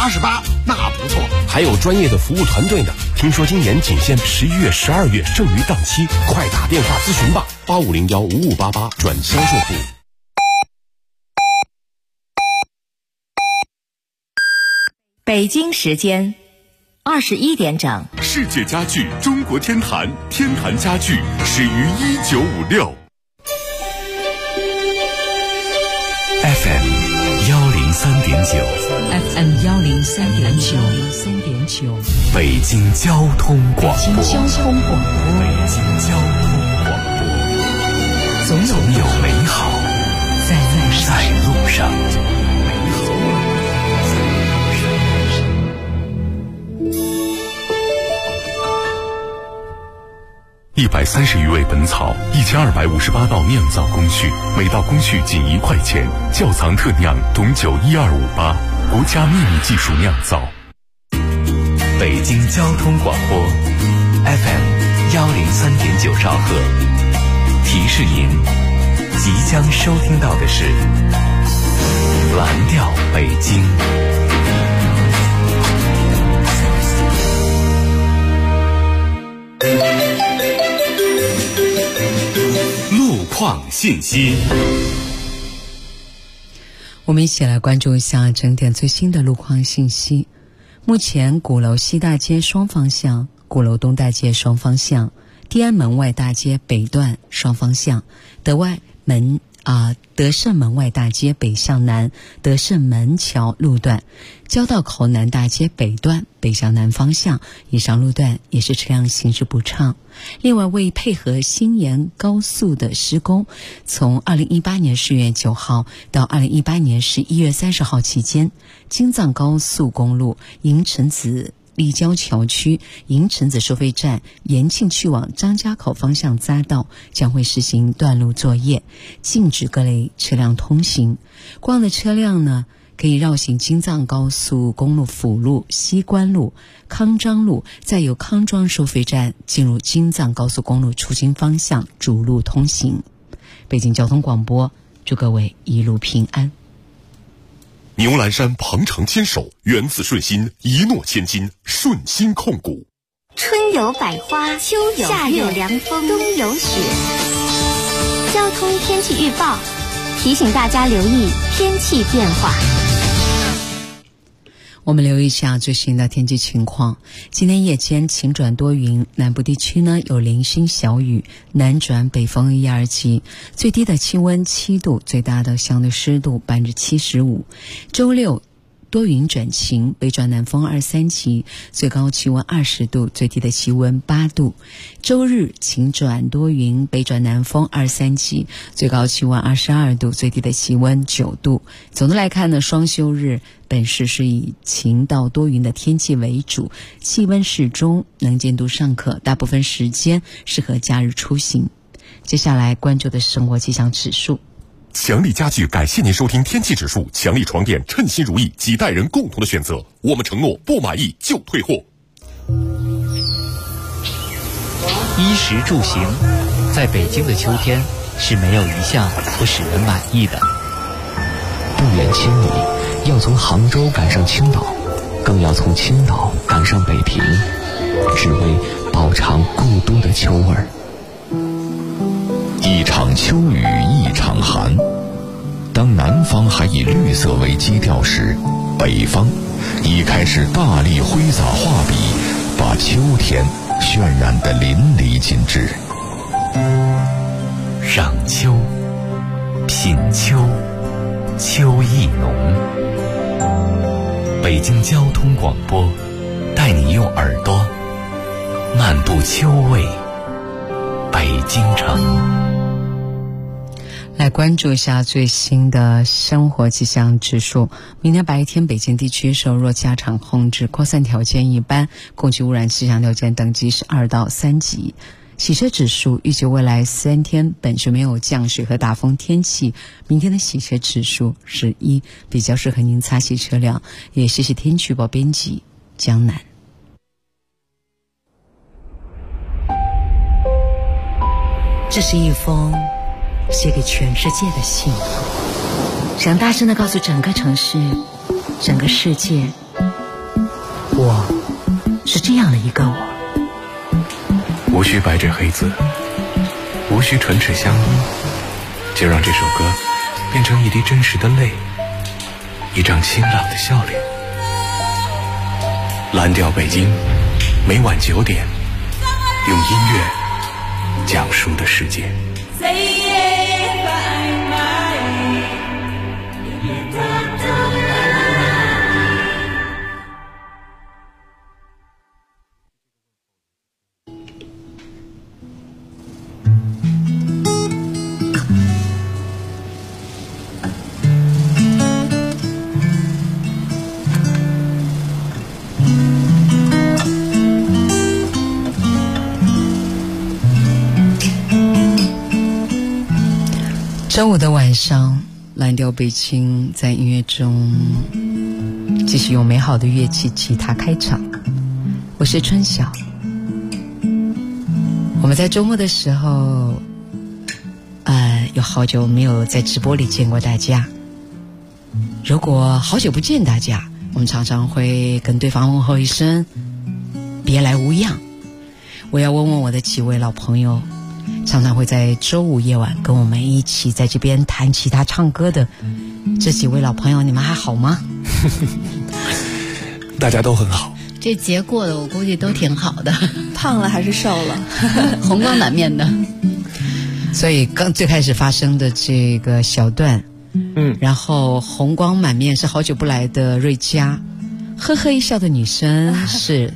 88，那不错。 还有专业的服务团队呢。听说今年仅限11月、12月剩余档期，快打电话咨询吧，85015588转销售部。 北京时间21点整。 世界家具中国天坛，天坛家具始于1956。 FM 103.9， 北京交通广播，总有美好在路上。130余味本草，1258道酿造工序，每道工序仅1块钱。窖藏特酿董酒12588，国家秘密技术酿造。北京交通广播 FM 103.9兆赫，提示您即将收听到的是蓝调北京。 路况信息， 我们一起来关注一下整点最新的路况信息。目前鼓楼西大街双方向、鼓楼东大街双方向、地安门外大街北段双方向、德胜门外大街北向南、德胜门桥路段、交道口南大街北段北向南方向以上路段也是车辆行驶不畅。另外，为配合新延高速的施工，从2018年10月9号到2018年11月30号期间，京藏高速公路银城子立交桥区银城子收费站延庆去往张家口方向匝道将会实行断路作业，禁止各类车辆通行。过往的车辆呢，可以绕行京藏高速公路辅路、西关路、康庄路，再由康庄收费站进入京藏高速公路出京方向主路通行。北京交通广播祝各位一路平安。 牛栏山鹏程牵手，源自顺心，一诺千金，顺心控股。 春有百花，秋有夏有凉风，冬有雪。交通天气预报提醒大家留意天气变化。 我们留意一下最新的天气情况。今天夜间晴转多云，南部地区呢有零星小雨，南转北风1、2级，最低的气温7度，最大的相对湿度75%。周六多云转晴，北转南风2、3级，最高气温20度，最低的气温8度。周日晴转多云，北转南风2、3级，最高气温22度，最低的气温9度。总的来看呢，双休日本市是以晴到多云的天气为主，气温适中，能见度尚可，大部分时间适合假日出行。接下来关注的是生活气象指数。 强力家具感谢您收听天气指数。强力床垫，称心如意，几代人共同的选择。我们承诺不满意就退货。 衣食住行，在北京的秋天是没有一项不使人满意的。 不远千里，要从杭州赶上青岛，更要从青岛赶上北平，只为饱尝故都的秋味儿。 一场秋雨一场寒，当南方还以绿色为基调时，北方已开始大力挥洒画笔，把秋天渲染得淋漓尽致。 赏秋，品秋，秋意浓。北京交通广播带你用耳朵漫步秋味北京城。 来关注一下最新的生活气象指数。明天白天北京地区受弱气压场控制，扩散条件一般，空气污染气象条件等级是2到3级。洗车指数预计未来3天本市没有降水和大风天气，明天的洗车指数是1，比较适合您擦洗车辆。也谢谢天气预报编辑江南。这是一封写给全世界的信，想大声地告诉整个城市、整个世界， 我是这样的一个我。 无需白纸黑字，无需唇齿相依，就让这首歌变成一滴真实的泪，一张清朗的笑脸。蓝调北京，每晚9点，用音乐讲述的世界。 周五的晚上，蓝调北京在音乐中继续用美好的乐器吉他开场。我是春晓。我们在周末的时候有好久没有在直播里见过大家。如果好久不见大家，我们常常会跟对方问候一声别来无恙。我要问问我的几位老朋友，常常会在周五夜晚跟我们一起在这边弹吉他唱歌的这几位老朋友，你们还好吗？ 大家都很好。 这节过的我估计都挺好的， 胖了还是瘦了？ 红光满面的。 所以刚最开始发生的这个小段，然后红光满面是好久不来的瑞佳，呵呵一笑的女生是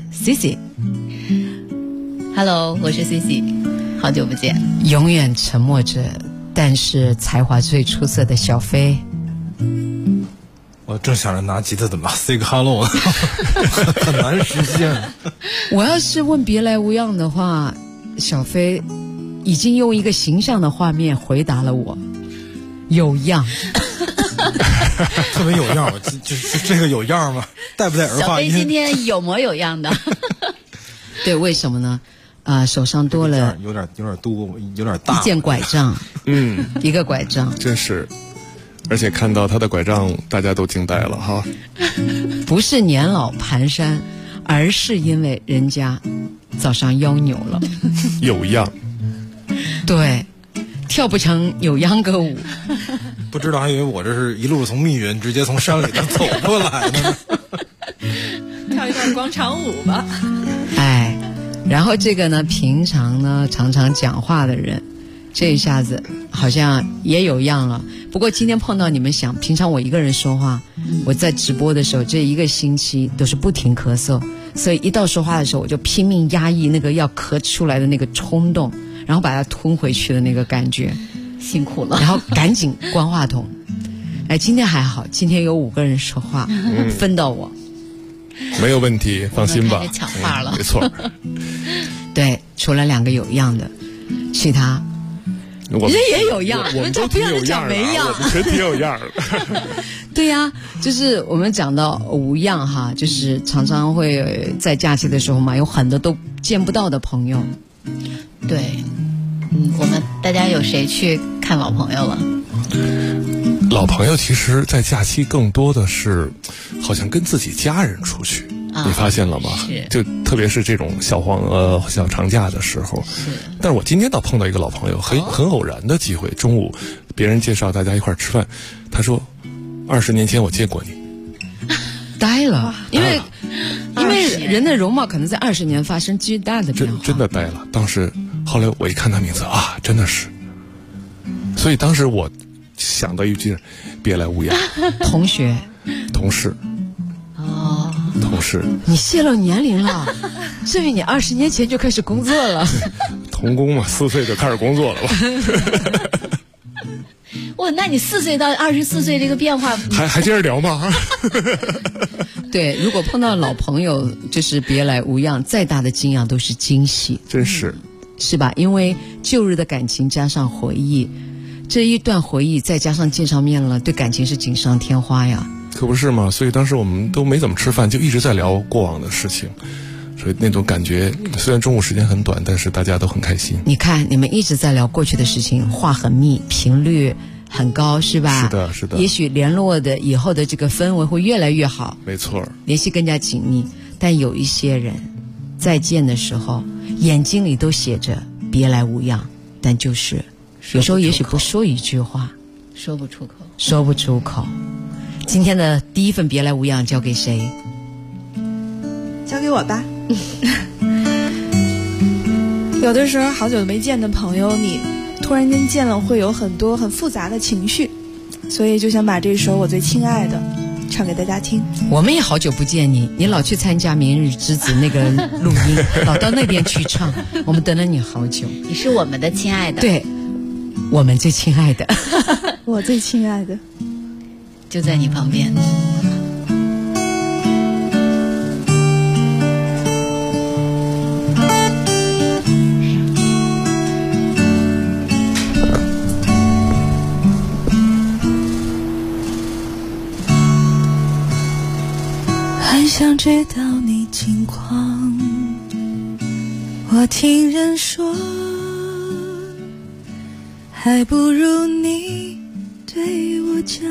Cici。Hello， 我是 Cici， 好久不见。 永远沉默着，但是才华最出色的小飞。 我正想着拿吉他怎么 say 个 hello 呢，很难实现。 我要是问别来无恙的话，小飞已经用一个形象的画面回答了我，有样。 特别有样，就是这个有样吗？带不带儿化音？ 小飞今天有模有样的。 对，为什么呢？手上多了有点多，有点大， 一件拐杖，一个拐杖， 真是。而且看到他的拐杖，大家都惊呆了哈。 不是年老蹒跚，而是因为人家早上腰扭了。 有样。 对，跳不成有秧歌舞。 不知道还以为我这是一路从密云直接从山里头走过来的呢。 跳一段广场舞吧。 然后这个呢，平常呢常常讲话的人，这一下子好像也有样了。不过今天碰到你们想，平常我一个人说话，我在直播的时候这一个星期都是不停咳嗽，所以一到说话的时候我就拼命压抑那个要咳出来的那个冲动，然后把它吞回去的那个感觉， 辛苦了。 然后赶紧关话筒。今天还好，今天有5个人说话，分到我。 没有问题，放心吧。 抢话了， 没错。 对，除了2个有样的，其他人也有样， 我们都挺有样的，我们全挺有样的。 对呀，就是我们讲到无样哈，就是常常会在假期的时候嘛，有很多都见不到的朋友。 对，我们大家有谁去看老朋友了？ 老朋友其实在假期更多的是好像跟自己家人出去，你发现了吗？就特别是这种小长假的时候。但是我今天倒碰到一个老朋友，很偶然的机会，中午别人介绍大家一块吃饭，他说20年前我见过你。 呆了，因为人的容貌可能在20年发生巨大的变化。 真的呆了。当时后来我一看他名字啊，真的是。所以当时我想到一句别来无恙。 同学同事同事， 你泄露年龄了，证明你20年前就开始工作了。 童工嘛，4岁就开始工作了吧。 哇，那你4岁到24岁这个变化还接着聊吗？ 对，如果碰到老朋友，就是别来无恙，再大的惊讶都是惊喜， 真是吧？因为旧日的感情加上回忆，这一段回忆再加上见上面了，对感情是锦上添花呀。 可不是嘛，所以当时我们都没怎么吃饭，就一直在聊过往的事情，所以那种感觉虽然中午时间很短，但是大家都很开心。 你看你们一直在聊过去的事情，话很密，频率很高，是吧？ 是的。 也许联络的以后的这个氛围会越来越好， 没错， 联系更加紧密。 但有一些人再见的时候眼睛里都写着别来无恙，但就是有时候也许不说一句话， 说不出口。 今天的第一份别来无恙交给谁？ 交给我吧。有的时候好久没见的朋友，你突然间见了，会有很多很复杂的情绪，所以就想把这首我最亲爱的唱给大家听。 我们也好久不见你，你老去参加明日之子那个录音，老到那边去唱，我们等了你好久。 你是我们的亲爱的， 对，我们最亲爱的， 我最亲爱的， 就在你旁边。 很想知道你近况，我听人说，还不如你对我讲。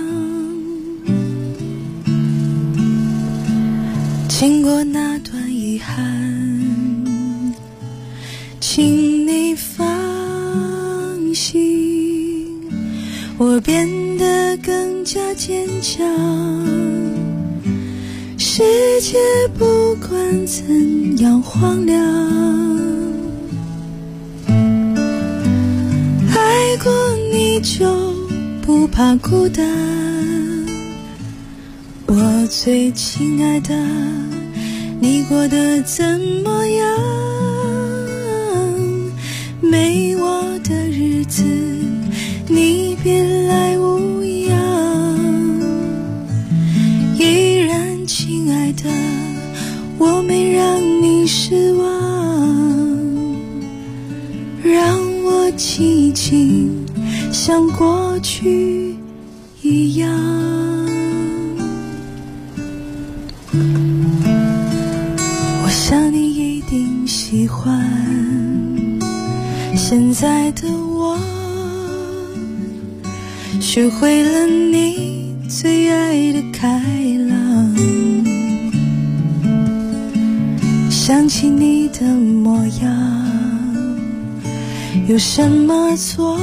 经过那段遗憾，请你放心，我变得更加坚强。世界不管怎样荒凉，爱过你就不怕孤单。我最亲爱的，你过得怎么样？没我的日子，你别来无恙。依然亲爱的，我没让你失望，让我记紧像过去一样。我想你一定喜欢现在的我，学会了你最爱的开朗，想起你的模样，有什么错？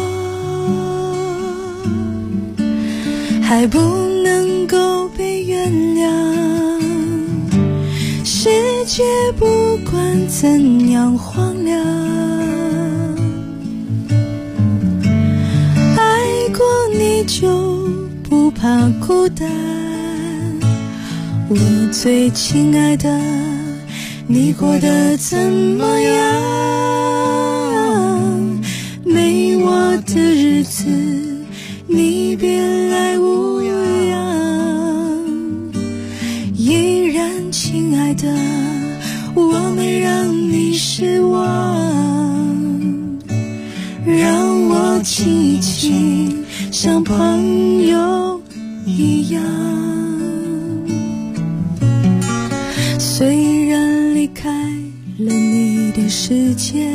还不能够被原谅？世界不管怎样荒凉，爱过你就不怕孤单。我最亲爱的，你过得怎么样？没我的日子，你别来无恙。依然亲爱的，我没让你失望，让我记紧像朋友一样。虽然离开了你的世界，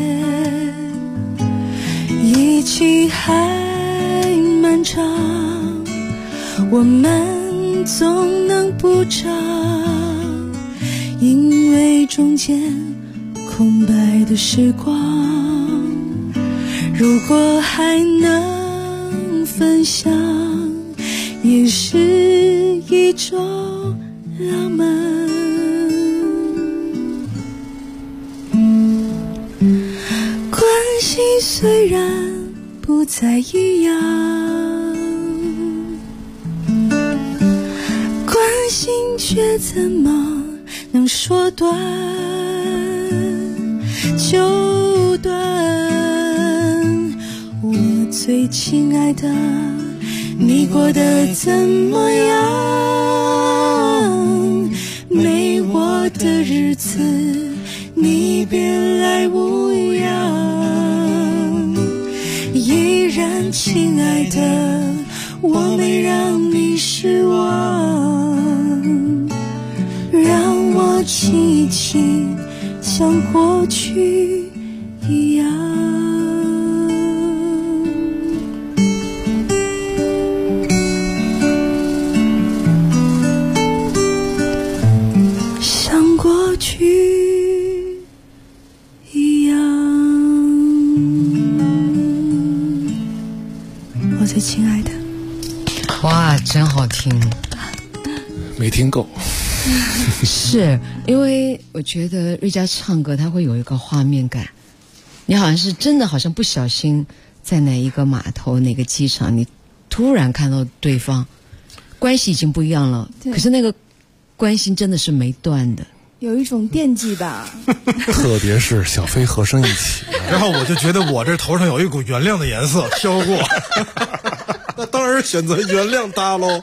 一起还漫长，我们总能补偿，因为中间空白的时光，如果还能分享，也是一种浪漫。关系虽然不再一样，关心却怎么能说断就断？我最亲爱的，你过得怎么样？没我的日子，你别来无恙。依然亲爱的，我没让你失望，让我记紧像过去一样。像过去一样。我最亲爱的。 哇，真好听。 没听够。 是因为我觉得瑞佳唱歌他会有一个画面感，你好像是真的好像不小心在哪一个码头哪个机场，你突然看到对方关系已经不一样了，可是那个关系真的是没断的， 有一种惦记吧。 特别是小飞和声一起， 然后我就觉得我这头上有一股原谅的颜色飘过。那当然选择原谅他喽。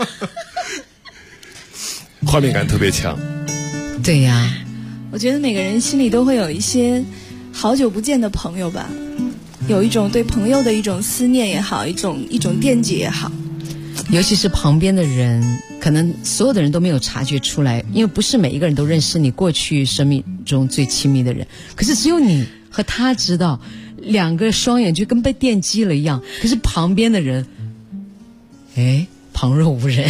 画面感特别强。 对呀， 我觉得每个人心里都会有一些好久不见的朋友吧，有一种对朋友的一种思念也好，一种惦记也好。 尤其是旁边的人，可能所有的人都没有察觉出来，因为不是每一个人都认识你过去生命中最亲密的人，可是只有你和他知道，两个双眼就跟被电击了一样，可是旁边的人旁若无人。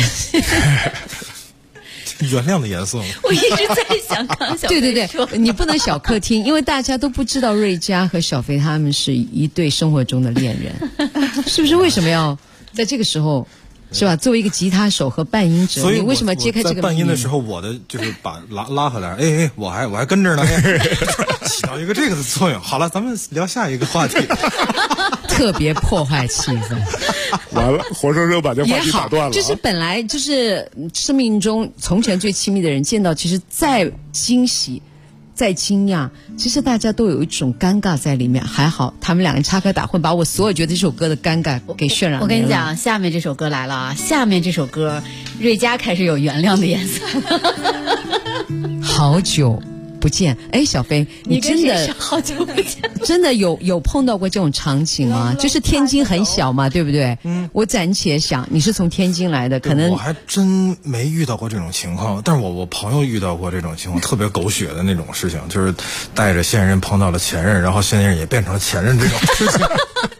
原谅的颜色。 我一直在想刚小飞对，你不能小客厅，因为大家都不知道瑞佳和小飞他们是一对生活中的恋人，是不是？为什么要在这个时候，是吧？作为一个吉他手和伴音者，你为什么揭开这个秘密？ 在伴音的时候，我的就是把拉回来，我还跟着呢，起到一个这个的作用。好了，咱们聊下一个话题。 特别破坏气氛。 完了，活生生把这话题打断了。 就是本来就是生命中从前最亲密的人，见到其实再惊喜再惊讶，其实大家都有一种尴尬在里面。还好他们两个插科打诨，把我所有觉得这首歌的尴尬给渲染了。 我跟你讲，下面这首歌来了啊！下面这首歌，瑞佳开始有原谅的颜色。 好久不见，小飞，你真的好久不见， 真的有碰到过这种场景吗？就是天津很小嘛，对不对？我暂且想你是从天津来的，可能我还真没遇到过这种情况，但是我朋友遇到过这种情况，特别狗血的那种事情，就是带着现任碰到了前任，然后现任也变成了前任这种事情。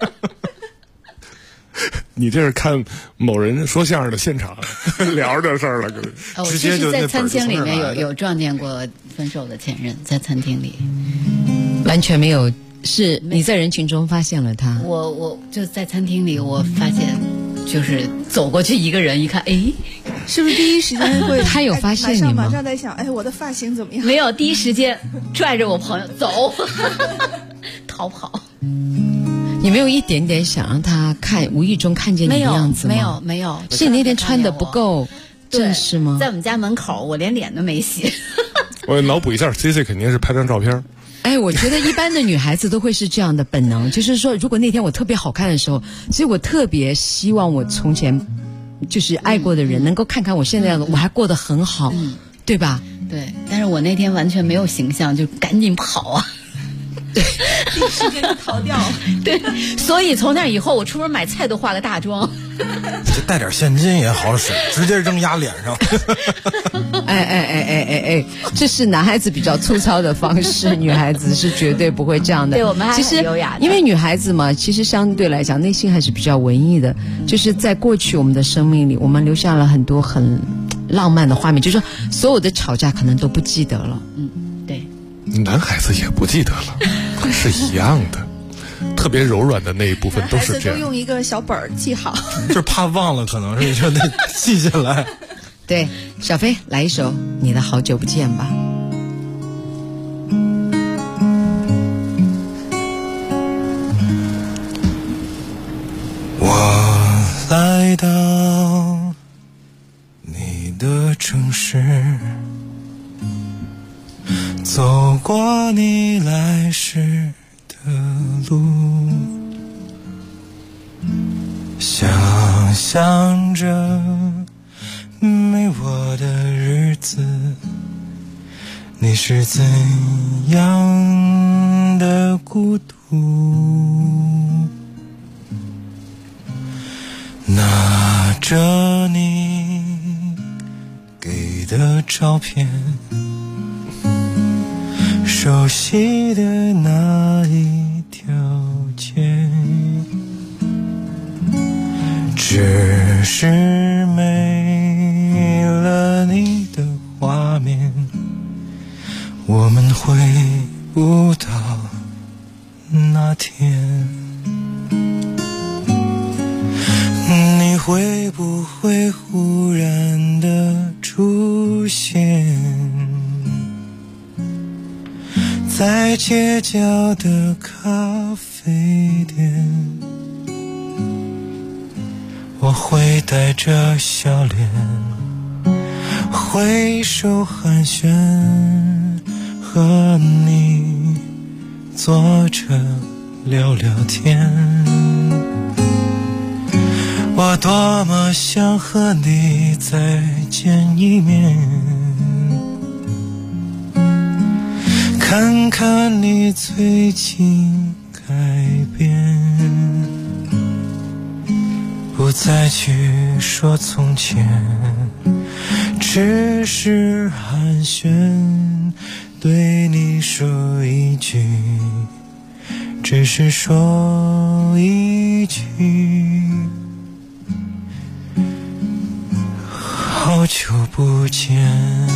你这是看某人说相声的现场聊这事儿了， 直接就在餐厅里面有撞见过分手的前任，在餐厅里完全没有，是你在人群中发现了他？ 我就在餐厅里，我发现就是走过去一个人，一看， 是不是第一时间会他有发现你吗？ 马上在想，我的发型怎么样？ 没有，第一时间拽着我朋友走，逃跑。 你没有一点点想让他无意中看见你的样子吗？ 没有， 是你那天穿的不够正式吗？ 在我们家门口，我连脸都没洗。 我脑补一下 ，CC 肯定是拍张照片。 我觉得一般的女孩子都会是这样的本能，就是说，如果那天我特别好看的时候，其实我特别希望我从前就是爱过的人能够看看我现在的，我还过得很好，对吧？ 对，但是我那天完全没有形象，就赶紧跑啊。 对，第一时间就逃掉。 对，所以从那以后，我出门买菜都化个大妆。 这带点现金也好使，直接扔压脸上。 这是男孩子比较粗糙的方式，女孩子是绝对不会这样的。 对，我们还很优雅的。 因为女孩子嘛，其实相对来讲内心还是比较文艺的，就是在过去我们的生命里，我们留下了很多很浪漫的画面，就是说所有的吵架可能都不记得了。 对。 男孩子也不记得了，是一样的。特别柔软的那一部分都是这样。 都用一个小本记好， 就是怕忘了，可能是就得记下来。 对，小飞来一首你的好久不见吧。 我来到你的城市，走过你来时的路，想象着没我的日子，你是怎样的孤独。拿着你给的照片，熟悉的那一条街，只是没了你的画面， 我们回不到那天，你会不会忽然的出现在街角的咖啡店？我会带着笑脸挥手寒暄，和你坐着聊聊天。我多么想和你再见一面，看看你最近改变，不再去说从前，只是寒暄，对你说一句，只是说一句，好久不见。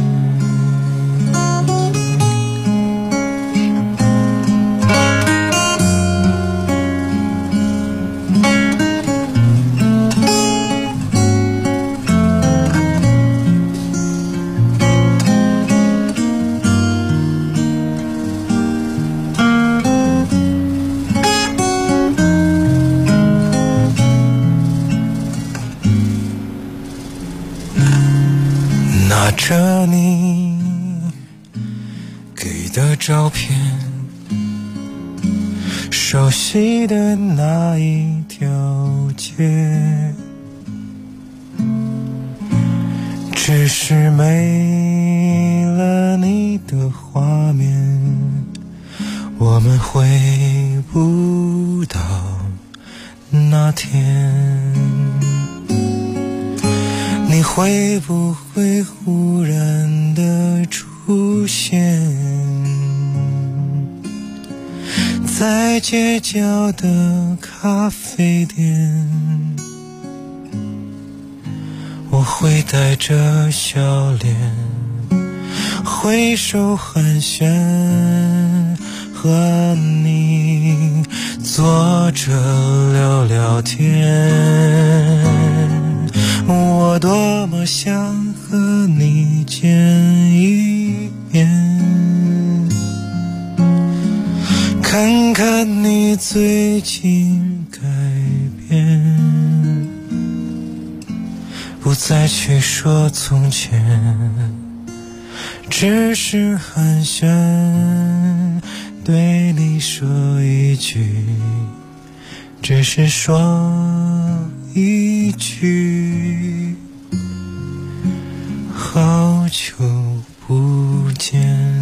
拿着你给的照片，熟悉的那一条街，只是没了你的画面，我们回不到那天。你会不会忽然的出现在街角的咖啡店？我会带着笑脸挥手寒暄，和你坐着聊聊天。我多么想和你见一面，看看你最近改变，不再去说从前，只是寒暄，对你说一句，只是说一句，好久不见。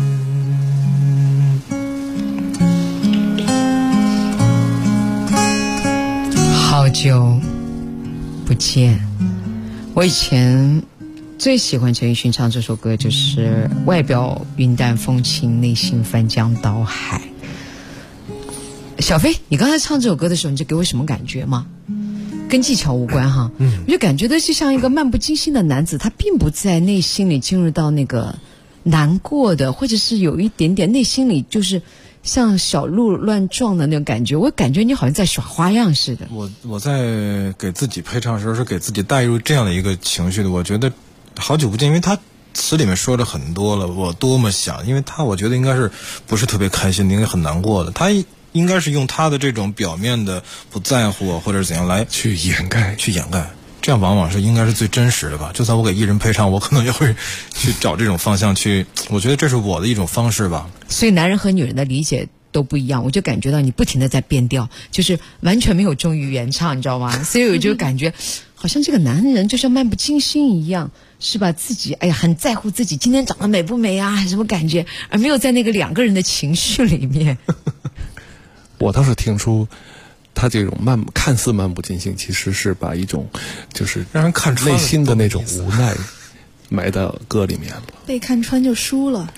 好久不见。我以前最喜欢陈奕迅唱这首歌，就是外表云淡风轻，内心翻江倒海。小飞，你刚才唱这首歌的时候，你就给我什么感觉吗？跟技巧无关哈，我就感觉到就像一个漫不经心的男子，他并不在内心里进入到那个难过的，或者是有一点点内心里就是像小鹿乱撞的那种感觉。我感觉你好像在耍花样似的。 我在给自己配唱的时候是给自己带入这样的一个情绪的。我觉得好久不见，因为他词里面说了很多了，我多么想，因为他我觉得应该是不是特别开心的，应该很难过的。他应该是用他的这种表面的不在乎或者怎样来去掩盖， 这样往往是应该是最真实的吧。就算我给艺人配唱，我可能也会去找这种方向去，我觉得这是我的一种方式吧。 所以男人和女人的理解都不一样，我就感觉到你不停的在变调，就是完全没有忠于原唱，你知道吗？所以我就感觉好像这个男人就像漫不经心一样，是把自己很在乎自己今天长得美不美啊，什么感觉，而没有在那个两个人的情绪里面。 我倒是听出他这种看似漫不经心，其实是把一种就是让人看穿内心的那种无奈埋到歌里面了。 被看穿就输了。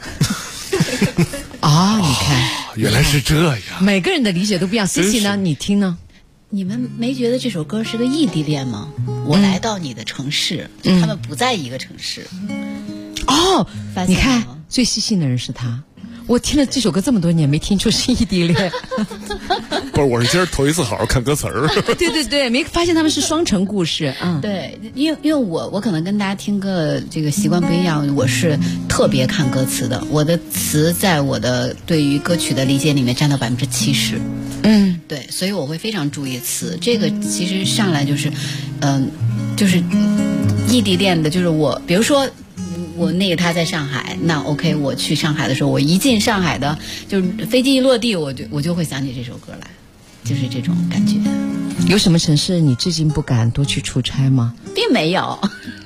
你看， 原来是这样。 每个人的理解都不一样。Cici 呢？你听呢？ 你们没觉得这首歌是个异地恋吗？我来到你的城市，就他们不在一个城市。 你看， 最细心的人是他。我听了这首歌这么多年，没听出是异地恋。 不是，我是今儿头一次好好看歌词儿。 对，没发现他们是双城故事。 对，因为我可能跟大家听歌这个习惯不一样，我是特别看歌词的。我的词在我的对于歌曲的理解里面占到70%。对，所以我会非常注意词。这个其实上来就是，就是异地恋的，就是我，比如说。我那个他在上海，那 OK， 我去上海的时候，我一进上海的，就是飞机一落地，我就会想起这首歌来，就是这种感觉。 有什么城市你至今不敢多去出差吗？ 并没有。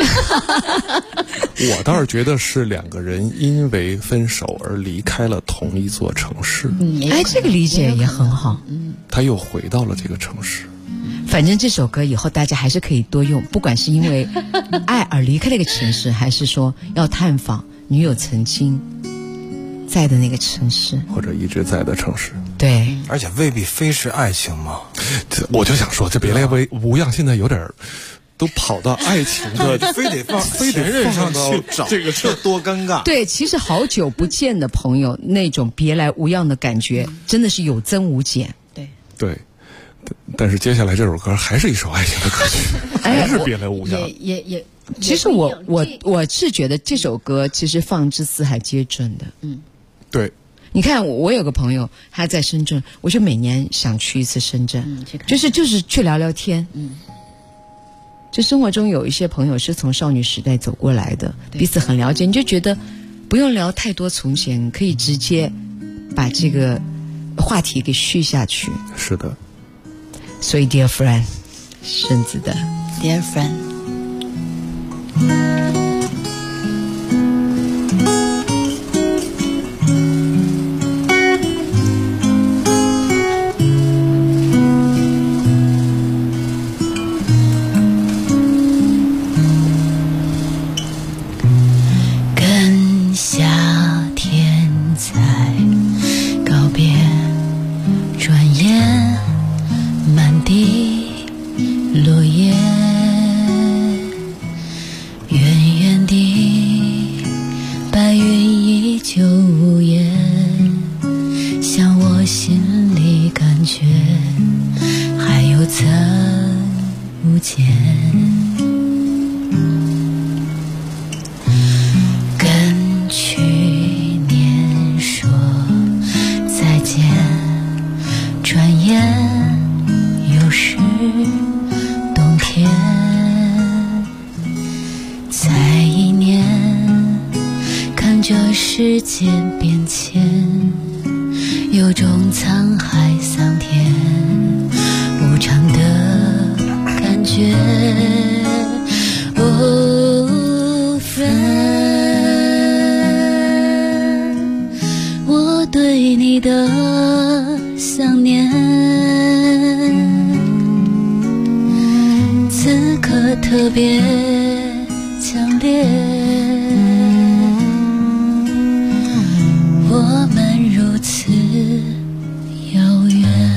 我倒是觉得是两个人因为分手而离开了同一座城市。 这个理解也很好。 他又回到了这个城市。 反正这首歌以后大家还是可以多用，不管是因为爱而离开那个城市，还是说要探访女友曾经在的那个城市， 或者一直在的城市。 对， 而且未必非是爱情嘛。 我就想说，这别来无恙现在有点都跑到爱情的， 非得放前任上去找，这多尴尬。 对，其实好久不见的朋友，那种别来无恙的感觉，真的是有增无减。 对。但是接下来这首歌还是一首爱情的歌曲，还是别来无恙。 也， 其实我是觉得这首歌其实放之四海皆准的。 对。 你看，我有个朋友他在深圳，我就每年想去一次深圳，就是去聊聊天。就生活中有一些朋友是从少女时代走过来的，彼此很了解，你就觉得不用聊太多从前，可以直接把这个话题给续下去。 是的。 所以 Dear Friend 顺子的 Dear Friend。 跟夏天在告别，转眼满地落叶，远远地白云依旧无言，像我心里感觉还有增无减。跟去年说再见，转眼又是冬天，再一年看着世界变迁，有种沧海桑田无常的感觉。Oh friend， 我对你的想念此刻特别强烈，我们如此遥远。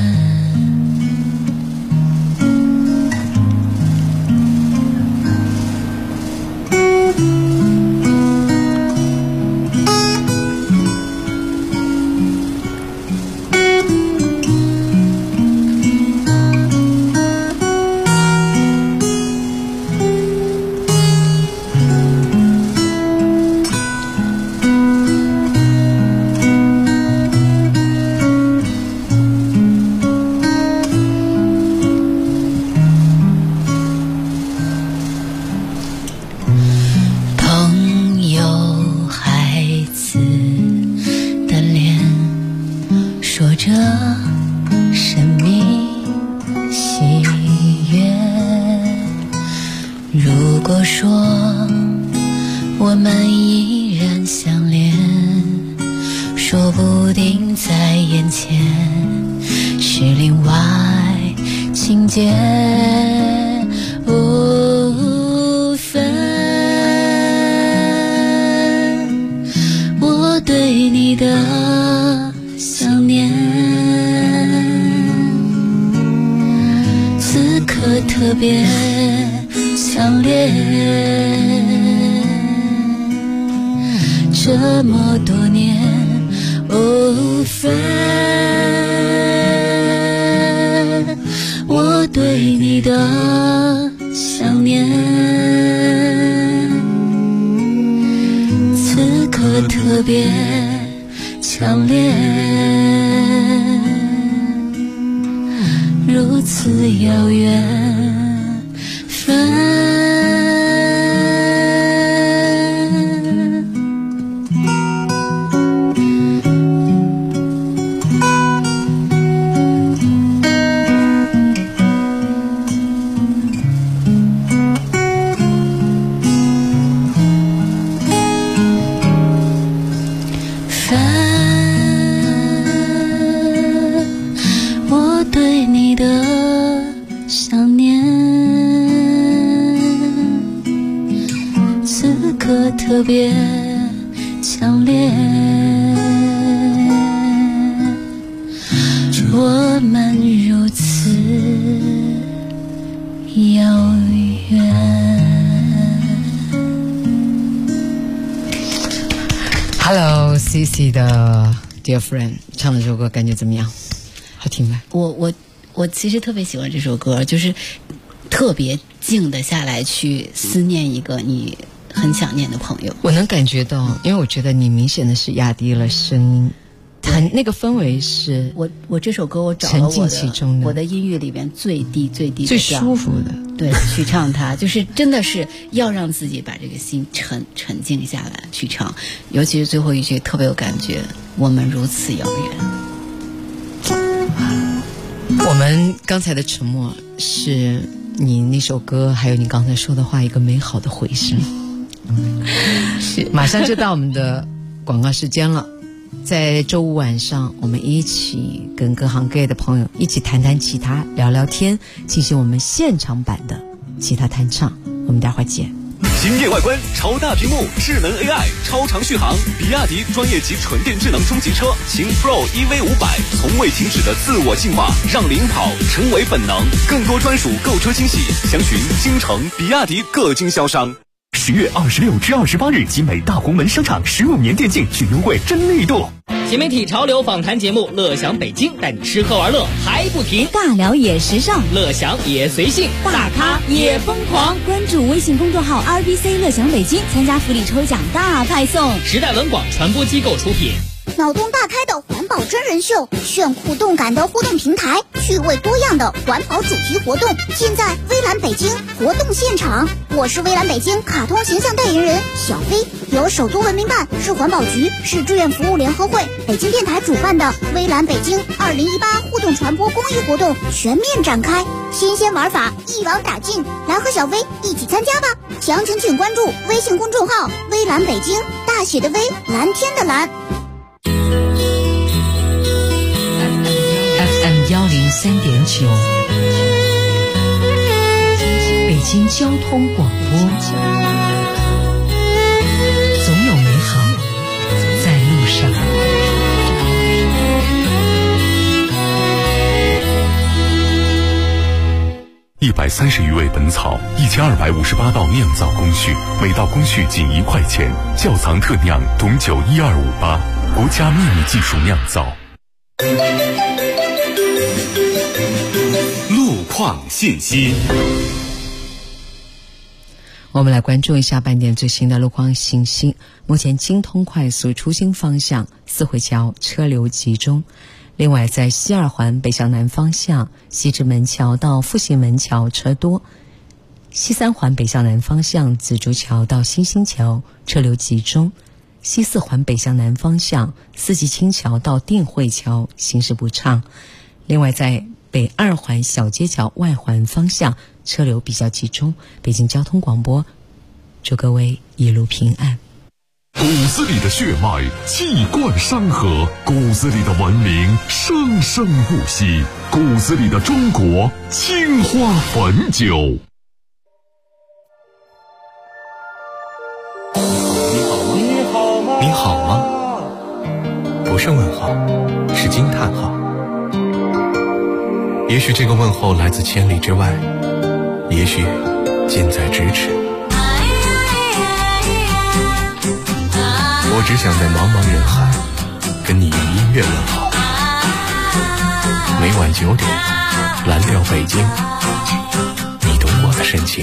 这么多年。Oh friend， 我对你的想念，此刻特别强烈，如此遥远，friend。特别强烈，我们如此遥远。 Hello CC 的 Dear Friend 唱的这首歌感觉怎么样？好听吗？ 我其实特别喜欢这首歌，就是特别静得下来去思念一个你很想念的朋友。 我能感觉到，因为我觉得你明显的是压低了声音，那个氛围是我这首歌我找了沉浸其中的， 我的音乐里边最低的最舒服的， 对，去唱它，就是真的是要让自己把这个心沉静下来去唱，尤其是最后一句特别有感觉，我们如此遥远。 我们刚才的沉默是你那首歌还有你刚才说的话一个美好的回声。马上就到我们的广告时间了，在周五晚上我们一起跟各行各业的朋友一起弹弹吉他聊聊天，进行我们现场版的吉他弹唱，我们待会儿见。 惊艳外观，超大屏幕，智能 AI， 超长续航，比亚迪专业级纯电智能中级车，秦 Pro EV500，从未停止的自我进化，让领跑成为本能。更多专属购车惊喜，详询京城比亚迪各经销商。 10月26至28日，集美大红门商场15年电竞巨优惠真力度。 新媒体潮流访谈节目《乐享北京》，带你吃喝玩乐还不停， 尬聊也时尚， 乐享也随性，大咖也疯狂。 关注微信公众号 RBC 乐享北京，参加福利抽奖大派送。 时代文广传播机构出品。 脑洞大开的环保真人秀，炫酷动感的互动平台，趣味多样的环保主题活动，尽在微蓝北京活动现场。我是微蓝北京卡通形象代言人小飞，由首都文明办、市环保局、市志愿服务联合会、北京电台主办的微蓝北京2018互动传播公益活动全面展开，新鲜玩法一网打尽，来和小飞一起参加吧！详情请关注微信公众号微蓝北京，大写的微，蓝天的蓝。 FM 103.9，北京交通广播，总有美好在路上。 130余味本草，1258道酿造工序，每道工序仅1块钱。窖藏特酿董酒12588，国家秘密技术酿造。 路况信息， 我们来关注一下半点最新的路况信息。目前京通快速出京方向四惠桥车流集中，另外在西二环北向南方向西直门桥到复兴门桥车多，西三环北向南方向紫竹桥到新兴桥车流集中，西四环北向南方向四季青桥到定慧桥行驶不畅。另外在北二环小街桥外环方向车流比较集中。北京交通广播祝各位一路平安。 骨子里的血脉气贯山河，骨子里的文明生生不息，骨子里的中国青花汾酒。 你好吗？不是问号，是惊叹号。也许这个问候来自千里之外，也许近在咫尺。我我只想在茫茫人海跟你用音乐问好。每晚9点，蓝调北京，你懂我的深情。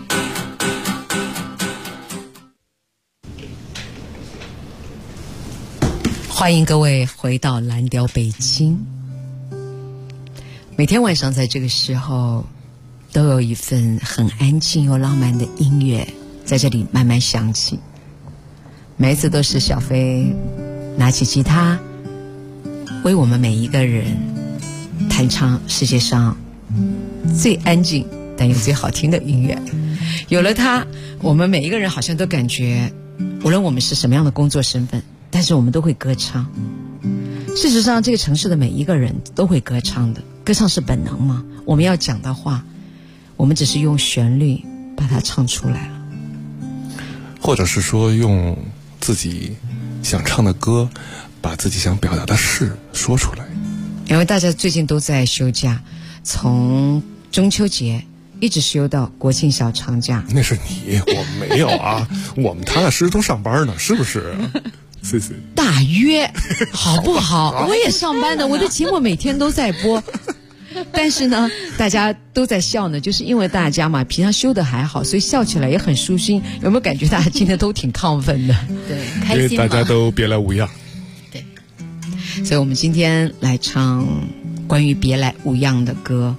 欢迎各位回到蓝调北京。每天晚上在这个时候，都有一份很安静又浪漫的音乐在这里慢慢响起。每一次都是小飞拿起吉他，为我们每一个人弹唱世界上最安静但又最好听的音乐。有了它，我们每一个人好像都感觉，无论我们是什么样的工作身份，但是我们都会歌唱。事实上，这个城市的每一个人都会歌唱的。歌唱是本能吗？我们要讲的话，我们只是用旋律把它唱出来了， 或者是说用自己想唱的歌，把自己想表达的事说出来。 因为大家最近都在休假，从中秋节一直休到国庆小长假。 那是你，我没有啊。我们踏踏实实都上班呢，是不是？谢谢。 大约好不好？我也上班的，我的节目每天都在播。但是呢，大家都在笑呢，就是因为大家嘛，平常休得还好，所以笑起来也很舒心。有没有感觉大家今天都挺亢奋的？ 对，开心嘛。 因为大家都别来无恙。 对，所以我们今天来唱关于别来无恙的歌。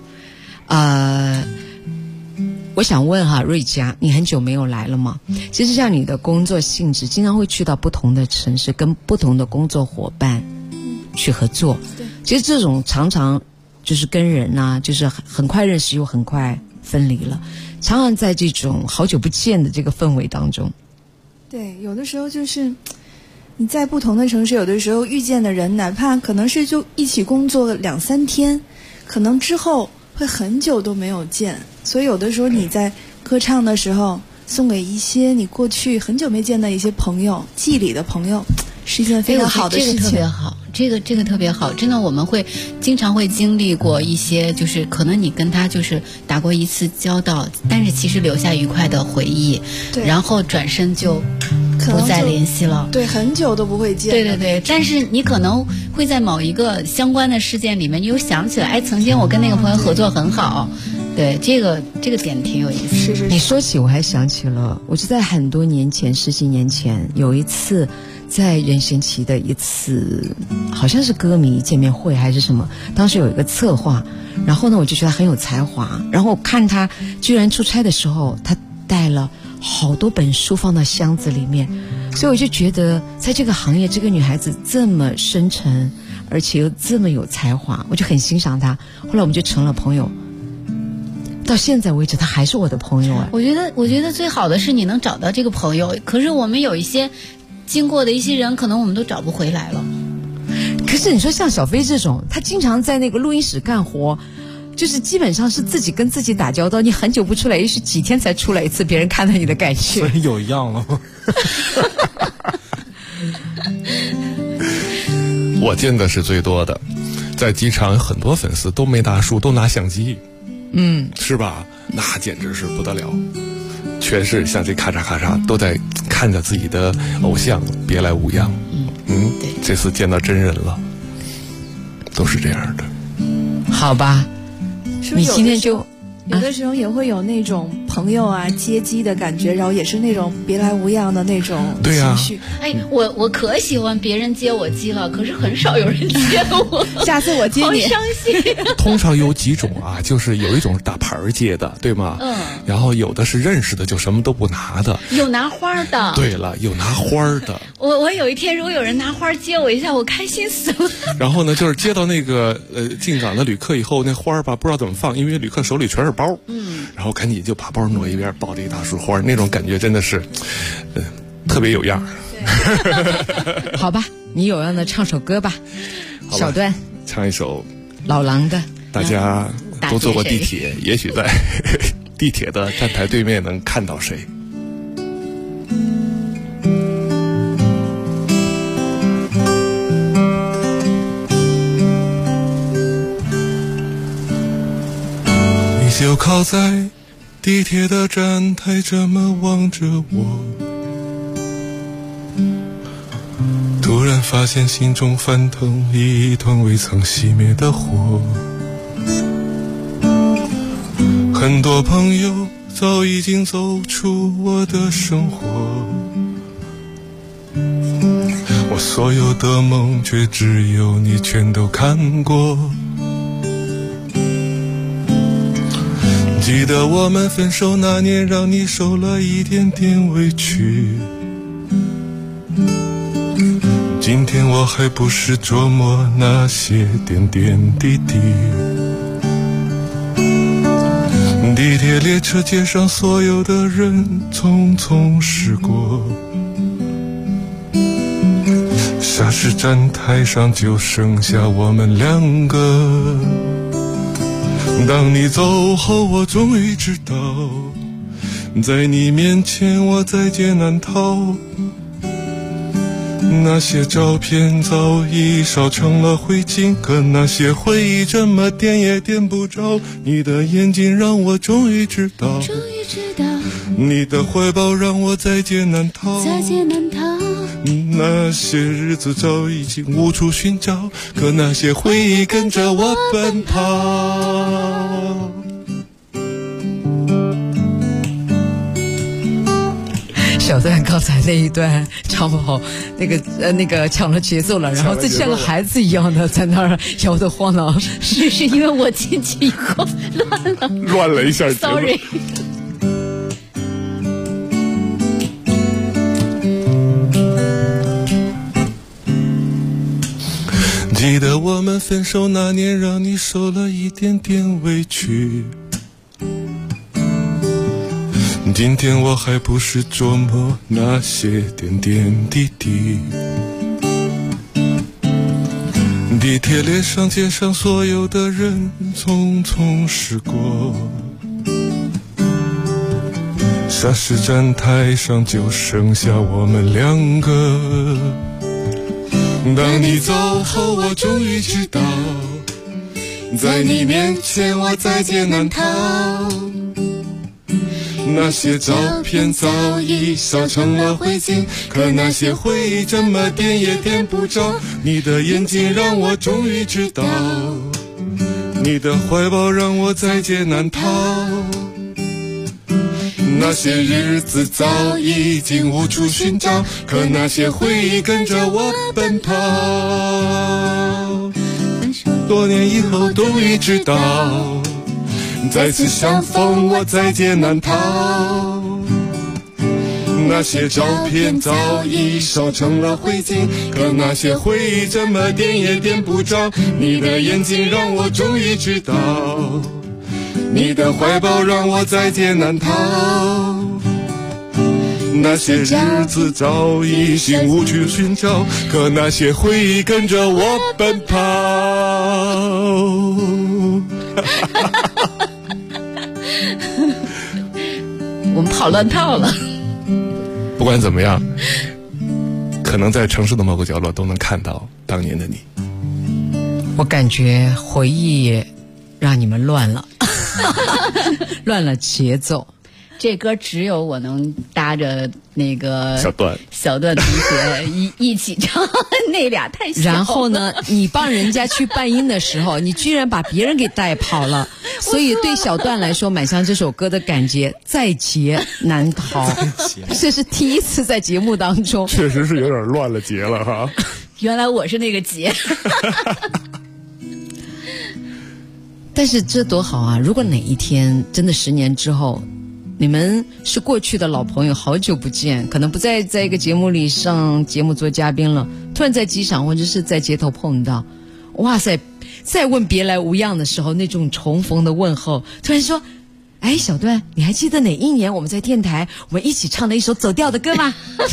我想问哈，瑞佳，你很久没有来了吗？其实像你的工作性质，经常会去到不同的城市，跟不同的工作伙伴去合作。其实这种常常就是跟人啊，就是很快认识又很快分离了，常常在这种好久不见的这个氛围当中。 对，有的时候就是你在不同的城市，有的时候遇见的人，哪怕可能是就一起工作2-3天，可能之后会很久都没有见。所以有的时候你在歌唱的时候，送给一些你过去很久没见的一些朋友，记忆里的朋友，是一件非常好的事情。 这个特别好，这个特别好。真的，我们会经常会经历过一些，就是可能你跟他就是打过一次交道，但是其实留下愉快的回忆，然后转身就不再联系了。 对，很久都不会见。 对，但是你可能会在某一个相关的事件里面，你又想起来，哎，曾经我跟那个朋友合作很好。对，这个点挺有意思。 你说起我还想起了，我就在很多年前，10几年前，有一次在任贤齐的一次好像是歌迷见面会还是什么，当时有一个策划，然后呢我就觉得很有才华，然后看他居然出差的时候，他带了好多本书放到箱子里面，所以我就觉得在这个行业，这个女孩子这么深沉，而且又这么有才华，我就很欣赏她。后来我们就成了朋友，到现在为止他还是我的朋友啊。 我觉得最好的是你能找到这个朋友，可是我们有一些经过的一些人，可能我们都找不回来了。 可是你说像小飞这种，他经常在那个录音室干活，就是基本上是自己跟自己打交道，你很久不出来，也许几天才出来一次，别人看到你的感觉。 所以有样了吗？ 我见的是最多的，在机场很多粉丝都没大叔，都拿相机。是吧？那简直是不得了，全是像这咔嚓咔嚓都在看着自己的偶像别来无恙。对，这次见到真人了，都是这样的。 好吧， 是不是你今天就有的时候也会有那种朋友啊接机的感觉，然后也是那种别来无恙的那种情绪。 哎，我可喜欢别人接我机了，可是很少有人接我。 下次我接你， 好伤心。 通常有几种啊，就是有一种是打牌接的，对吗？然后有的是认识的，就什么都不拿的。 有拿花的。 对了，有拿花的。 我有一天如果有人拿花接我一下，我开心死了。 然后呢，就是接到那个进港的旅客以后，那花吧不知道怎么放，因为旅客手里全是包。然后赶紧就把包挪一边，抱着一大束花，那种感觉真的是，特别有样。 好吧，你有样的唱首歌吧，小段唱一首老狼的。 大家都坐过地铁，也许在地铁的站台对面能看到谁。 就靠在地铁的站台这么望着我， 发现心中翻腾一团未曾熄灭的火。很多朋友早已经走出我的生活，我所有的梦却只有你全都看过。记得我们分手那年，让你受了一点点委屈，今天我还不时琢磨那些点点滴滴。地铁列车街上所有的人匆匆驶过，霎时站台上就剩下我们两个。当你走后，我终于知道，在你面前我在劫难逃。那些照片早已烧成了灰烬，可那些回忆怎么点也点不着。你的眼睛让我终于知道，你的怀抱让我在劫难逃。那些日子早已经无处寻找，可那些回忆跟着我奔跑。 小段刚才那一段唱不好，那个抢了节奏了，然后自己像个孩子一样的在那儿摇得晃荡。 是因为我进去以后乱了一下节奏。 Sorry。 记得我们分手那年，让你受了一点点委屈，今天我还不时琢磨那些点点滴滴。地铁列上街上所有的人匆匆驶过，霎时站台上就剩下我们两个。当你走后，我终于知道，在你面前我在劫难逃。那些照片早已烧成了灰烬，可那些回忆怎么点也点不着。你的眼睛让我终于知道，你的怀抱让我在劫难逃。那些日子早已经无处寻找，可那些回忆跟着我奔跑。多年以后终于知道，再次相逢我在劫难逃。那些照片早已烧成了灰烬，可那些回忆怎么点也点不着。你的眼睛让我终于知道，你的怀抱让我在劫难逃。那些日子早已经无处寻找，可那些回忆跟着我奔跑。 我们跑乱套了。 不管怎么样，可能在城市的某个角落都能看到当年的你。 我感觉回忆让你们乱了，乱了节奏。 这歌只有我能搭着那个小段同学一起唱，那俩太小了。 然后呢，你帮人家去伴音的时候，你居然把别人给带跑了，所以对小段来说，《满江》这首歌的感觉在劫难逃。这是第一次在节目当中， 确实是有点乱了节了哈。 原来我是那个劫。 但是这多好啊！如果哪一天真的10年之后，你们是过去的老朋友，好久不见，可能不再在一个节目里上节目做嘉宾了，突然在机场或者是在街头碰到，哇塞，再问别来无恙的时候，那种重逢的问候，突然说，哎，小段，你还记得哪一年我们在电台我们一起唱的一首走调的歌吗？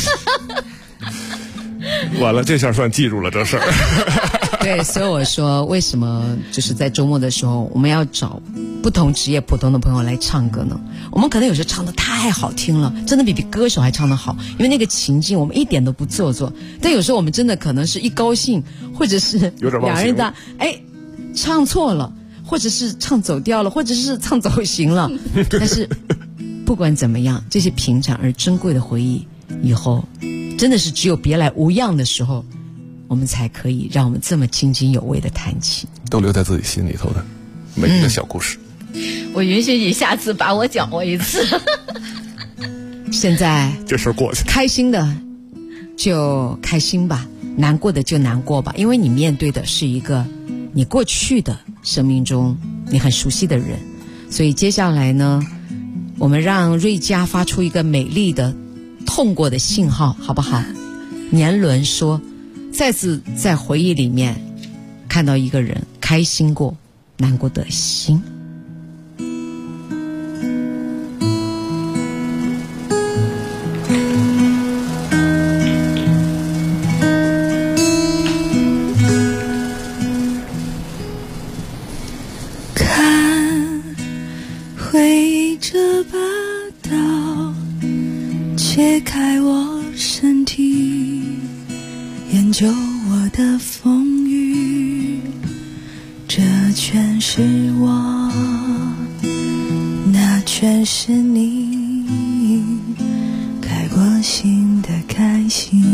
完了，这下算记住了这事儿。 对，所以我说为什么就是在周末的时候我们要找不同职业普通的朋友来唱歌呢？我们可能有时候唱得太好听了，真的比歌手还唱得好，因为那个情境我们一点都不做作。但有时候我们真的可能是一高兴，或者是两人的唱错了，或者是唱走调了，或者是唱走形了。但是不管怎么样，这些平常而珍贵的回忆，以后真的是只有别来无恙的时候我们才可以让我们这么津津有味的弹琴， 都留在自己心里头的每一个小故事。 我允许你下次把我搅和一次。 现在这事儿过去， 开心的就开心吧，难过的就难过吧，因为你面对的是一个你过去的生命中你很熟悉的人。所以接下来呢，我们让瑞佳发出一个美丽的痛过的信号，好不好？年轮说，再次在回忆里面看到一个人开心过难过的心。 切开我身体，研究我的风雨，这全是我，那全是你，开过心的开心。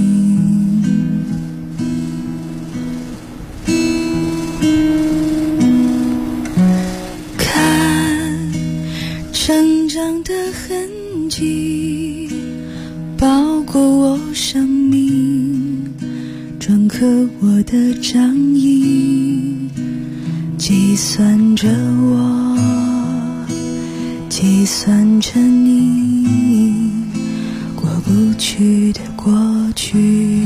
看成长的痕迹，包裹我生命，篆刻我的掌印，计算着我，计算着你，过不去的过去。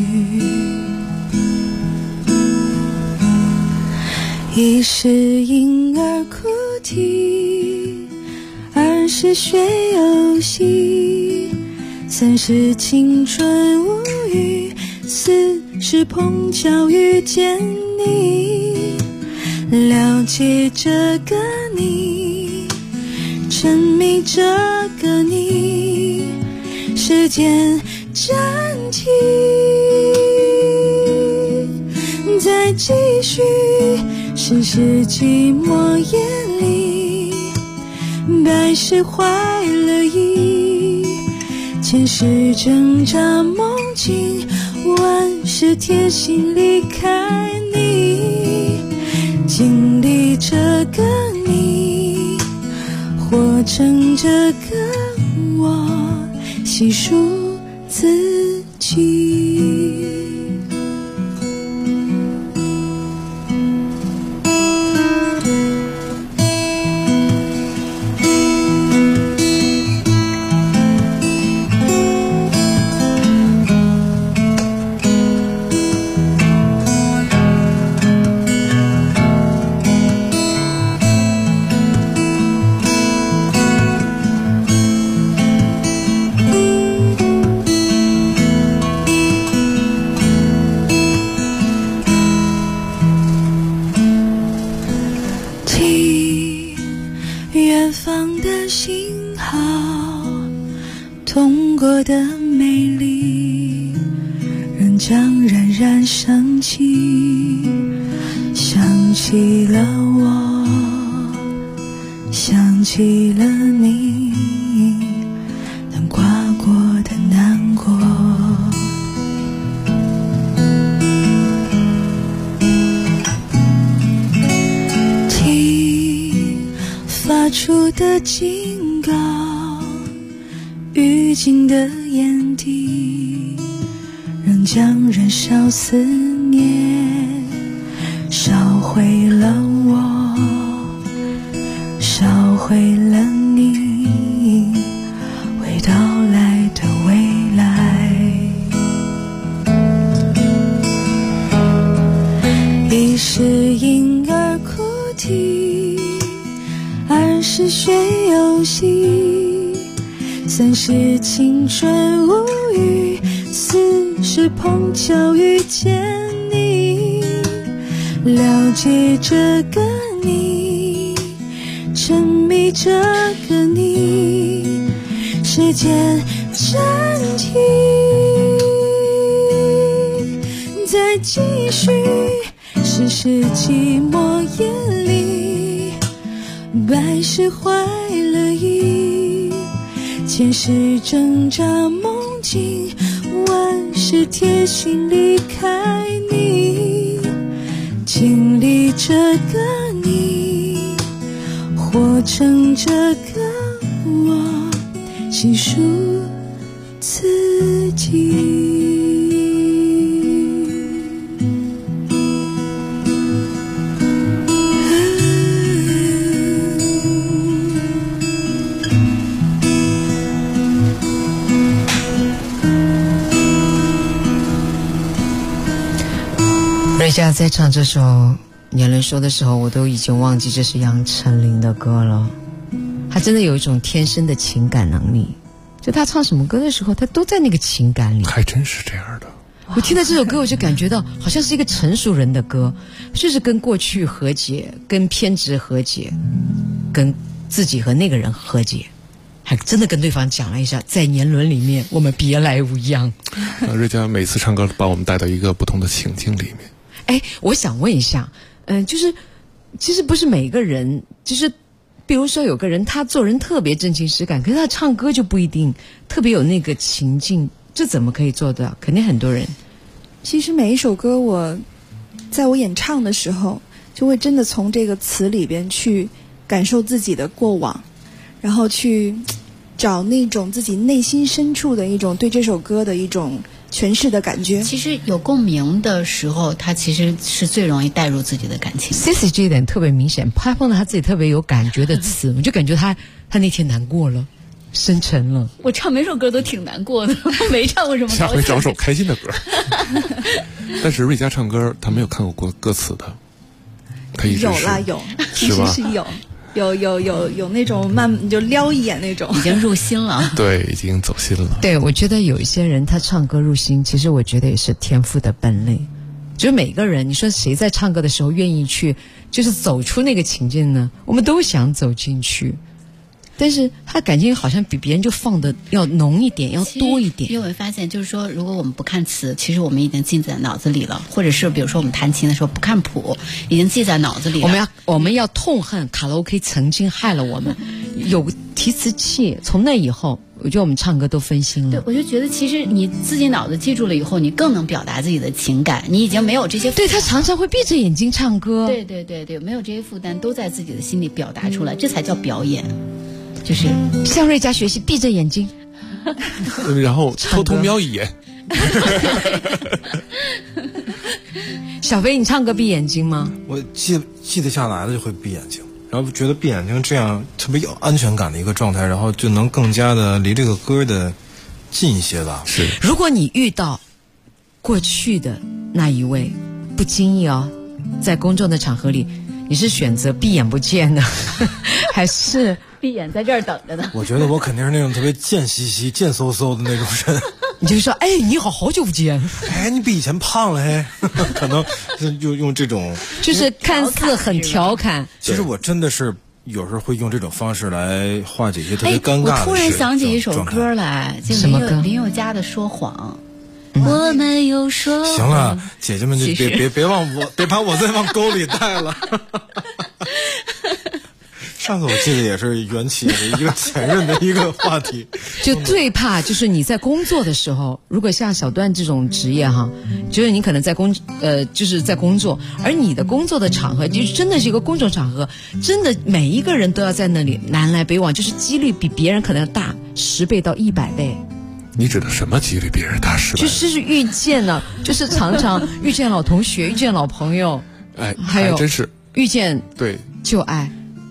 一是婴儿哭啼，二是学游戏，三是青春无语，四是碰巧遇见你，了解这个你，沉迷这个你，时间暂停，再继续，世事寂寞夜里，百事坏了意，前世挣扎梦境，万事贴心离开你，经历这个你，活成这个我，细数自己。痛过的美丽，仍将冉冉升起，想起了我，想起了你，难跨过的难过。听发出的警告，预警的眼底，仍将燃烧思念，烧毁了我，烧毁了你，未到来的未来。一是婴儿哭啼，二是学游戏，三是青春无语，四是碰巧遇见你，了解这个你，沉迷这个你，时间暂停，再继续，世事寂寞夜里，百事坏了意，前世挣扎梦境，万事贴心离开你， 经历这个你，活成这个我，细数自己。 瑞佳在唱这首《年轮说》的时候，我都已经忘记这是杨丞琳的歌了。他真的有一种天生的情感能力，就他唱什么歌的时候，他都在那个情感里。 还真是这样的。 我听到这首歌，我就感觉到好像是一个成熟人的歌，就是跟过去和解，跟偏执和解，跟自己和那个人和解，还真的跟对方讲了一下，在年轮里面我们别来无恙。 瑞佳每次唱歌把我们带到一个不同的情境里面。 哎，我想问一下，就是其实不是每个人，就是比如说有个人他做人特别真情实感，可是他唱歌就不一定特别有那个情境，这怎么可以做到？肯定很多人。 其实每一首歌在我演唱的时候，就会真的从这个词里边去感受自己的过往，然后去找那种自己内心深处的一种对这首歌的一种诠释的感觉。 其实有共鸣的时候，他其实是最容易带入自己的感情。 Cici 这一点特别明显，他碰到他自己特别有感觉的词，我就感觉他那天难过了，深沉了。 我唱每首歌都挺难过的，没唱过什么高兴。 下回找首开心的歌。但是瑞佳唱歌他没有看过歌词的，他一直有啦，有，其实是有那种你就撩一眼那种， 已经入心了。 对，已经走心了。 对，我觉得有一些人他唱歌入心，其实我觉得也是天赋的本领。就是每个人，你说谁在唱歌的时候愿意去，就是走出那个情境呢？我们都想走进去，但是他感情好像比别人就放的要浓一点，要多一点。 因为我发现，就是说，如果我们不看词，其实我们已经记在脑子里了；或者是比如说我们弹琴的时候不看谱，已经记在脑子里了。 我们要痛恨卡拉 OK 曾经害了我们，有提词器，从那以后，我觉得我们唱歌都分心了。 对，我就觉得其实你自己脑子记住了以后，你更能表达自己的情感，你已经没有这些负担。 对，他常常会闭着眼睛唱歌。 对对对对，没有这些负担，都在自己的心里表达出来，这才叫表演。就是向瑞佳学习，闭着眼睛， 然后偷偷瞄一眼。 小飞，你唱歌闭眼睛吗？ 我记得下来了就会闭眼睛，然后觉得闭眼睛这样特别有安全感的一个状态，然后就能更加的离这个歌的近一些吧。 是， 如果你遇到过去的那一位，不经意在公众的场合里，你是选择闭眼不见呢，还是闭眼在这儿等着呢？ 我觉得我肯定是那种特别贱兮兮、贱嗖嗖的那种人。 你就说，哎，你好久不见， 哎，你比以前胖了，哎，可能就用这种， 就是看似很调侃。 其实我真的是有时候会用这种方式来化解一些特别尴尬的事。 我突然想起一首歌来， 什么歌？ 林宥嘉的《说谎》。我没有说。 行了，姐姐们就别往我，别把我再往沟里带了。上次我记得也是缘起的一个前任的一个话题， 就最怕就是你在工作的时候，如果像小段这种职业就是你可能在就是在工作，而你的工作的场合就真的是一个公众场合，真的每一个人都要在那里南来北往，就是几率比别人可能要大10倍到100倍。 你指的什么几率比人大10倍？ 就是遇见了，就是常常遇见老同学，遇见老朋友， 哎， 还有真是遇见对旧爱。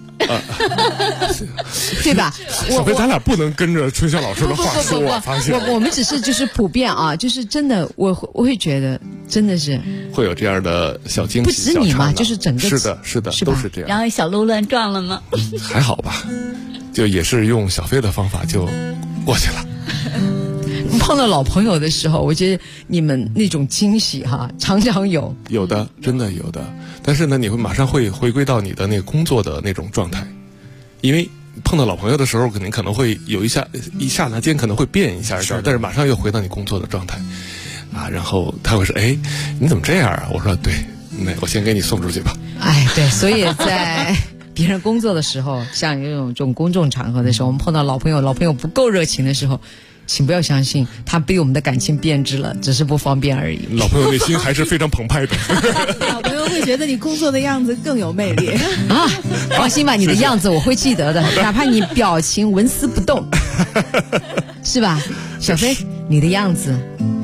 对吧？ 小飞，咱俩不能跟着春香老师的话说。我发现我们只是就是普遍就是真的，我会觉得真的是会有这样的小惊喜。 不止你嘛，就是整个是的，都是这样。 然后小鹿乱撞了吗？ 还好吧，就也是用小飞的方法就过去了。 碰到老朋友的时候，我觉得你们那种惊喜常常有的，真的有的。但是呢，你会马上会回归到你的那个工作的那种状态，因为碰到老朋友的时候，可能会有一刹那间可能会变一下，但是马上又回到你工作的状态然后他会说：“哎，你怎么这样啊？”我说：“对，那我先给你送出去吧。” 哎，对，所以在别人工作的时候，像这种公众场合的时候，我们碰到老朋友不够热情的时候。 请不要相信，他被我们的感情变质了，只是不方便而已。 老朋友内心还是非常澎湃的。 老朋友会觉得你工作的样子更有魅力啊！放心吧，你的样子我会记得的，哪怕你表情纹丝不动，是吧？小飞，你的样子。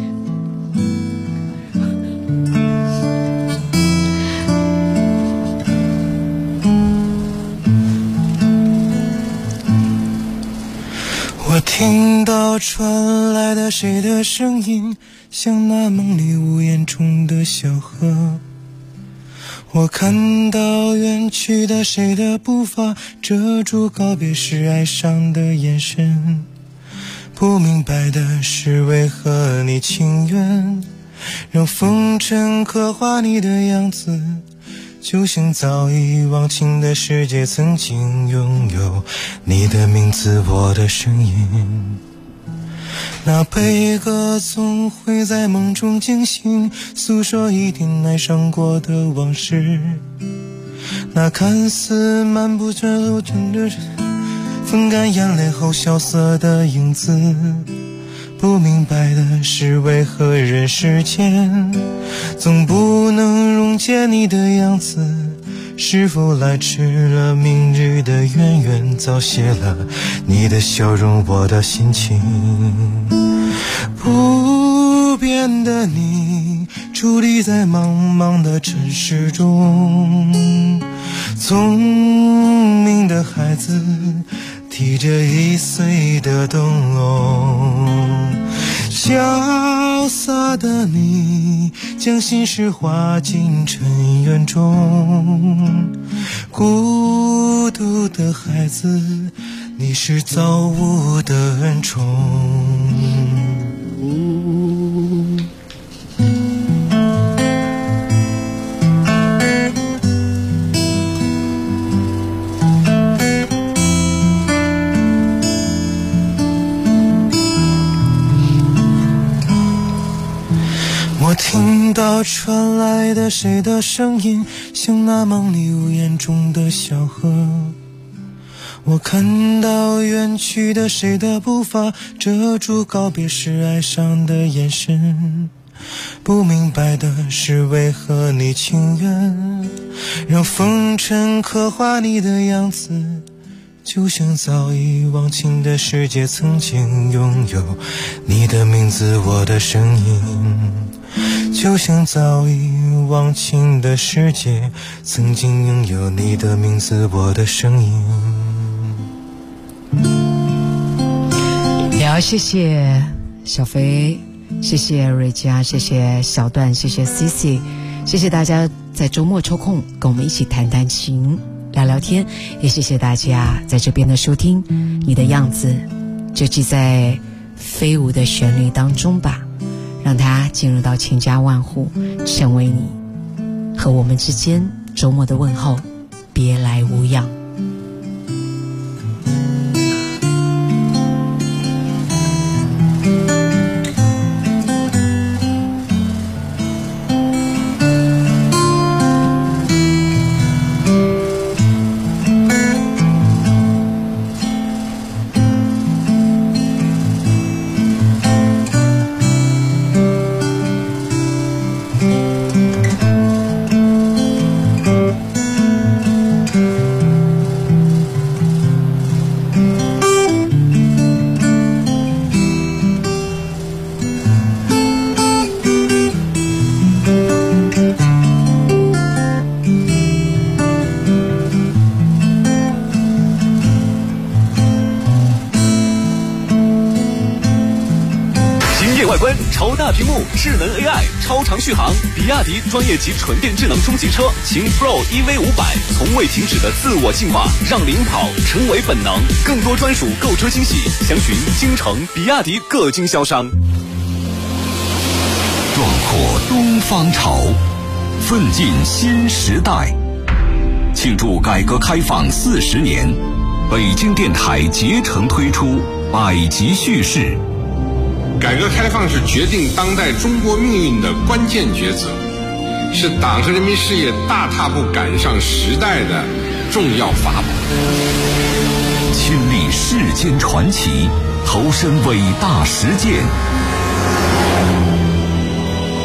我听到传来的谁的声音，像那梦里屋檐中的小河。我看到远去的谁的步伐，遮住告别时哀伤的眼神。不明白的是为何你情愿让风尘刻画你的样子，就像早已忘情的世界曾经拥有你的名字，我的声音。那悲歌总会在梦中惊醒，诉说一定爱上过的往事。那看似漫不经心的风干眼泪后萧瑟的影子，不明白的是为何人世间总不能溶解你的样子，是否来迟了明日的渊源，早谢了你的笑容，我的心情。不变的你伫立在茫茫的城市中，聪明的孩子提着1岁的灯笼，潇洒的你将心事化进尘缘中，孤独的孩子你是造物的恩宠。我听到传来的谁的声音，像那梦里屋檐中的小河。我看到远去的谁的步伐，遮住告别时哀伤的眼神。不明白的是为何你情愿让风尘刻画你的样子，就像早已忘情的世界曾经拥有你的名字，我的声音。就像早已忘情的世界曾经拥有你的名字，我的声音。 好，谢谢小飞，谢谢瑞佳，谢谢小段，谢谢 CC， 谢谢大家在周末抽空跟我们一起弹弹琴聊聊天，也谢谢大家在这边的收听。你的样子就记在飞舞的旋律当中吧，让它进入到千家万户，成为你和我们之间周末的问候，别来无恙。 超大屏幕，智能 AI， 超长续航，比亚迪专业级纯电智能中级车秦 Pro EV500，从未停止的自我进化，让领跑成为本能。更多专属购车惊喜，详询京城比亚迪各经销商。 壮阔东方潮，奋进新时代。庆祝改革开放40年，北京电台竭诚推出百集叙事。 改革开放是决定当代中国命运的关键抉择，是党和人民事业大踏步赶上时代的重要法宝。 亲历世间传奇， 投身伟大实践。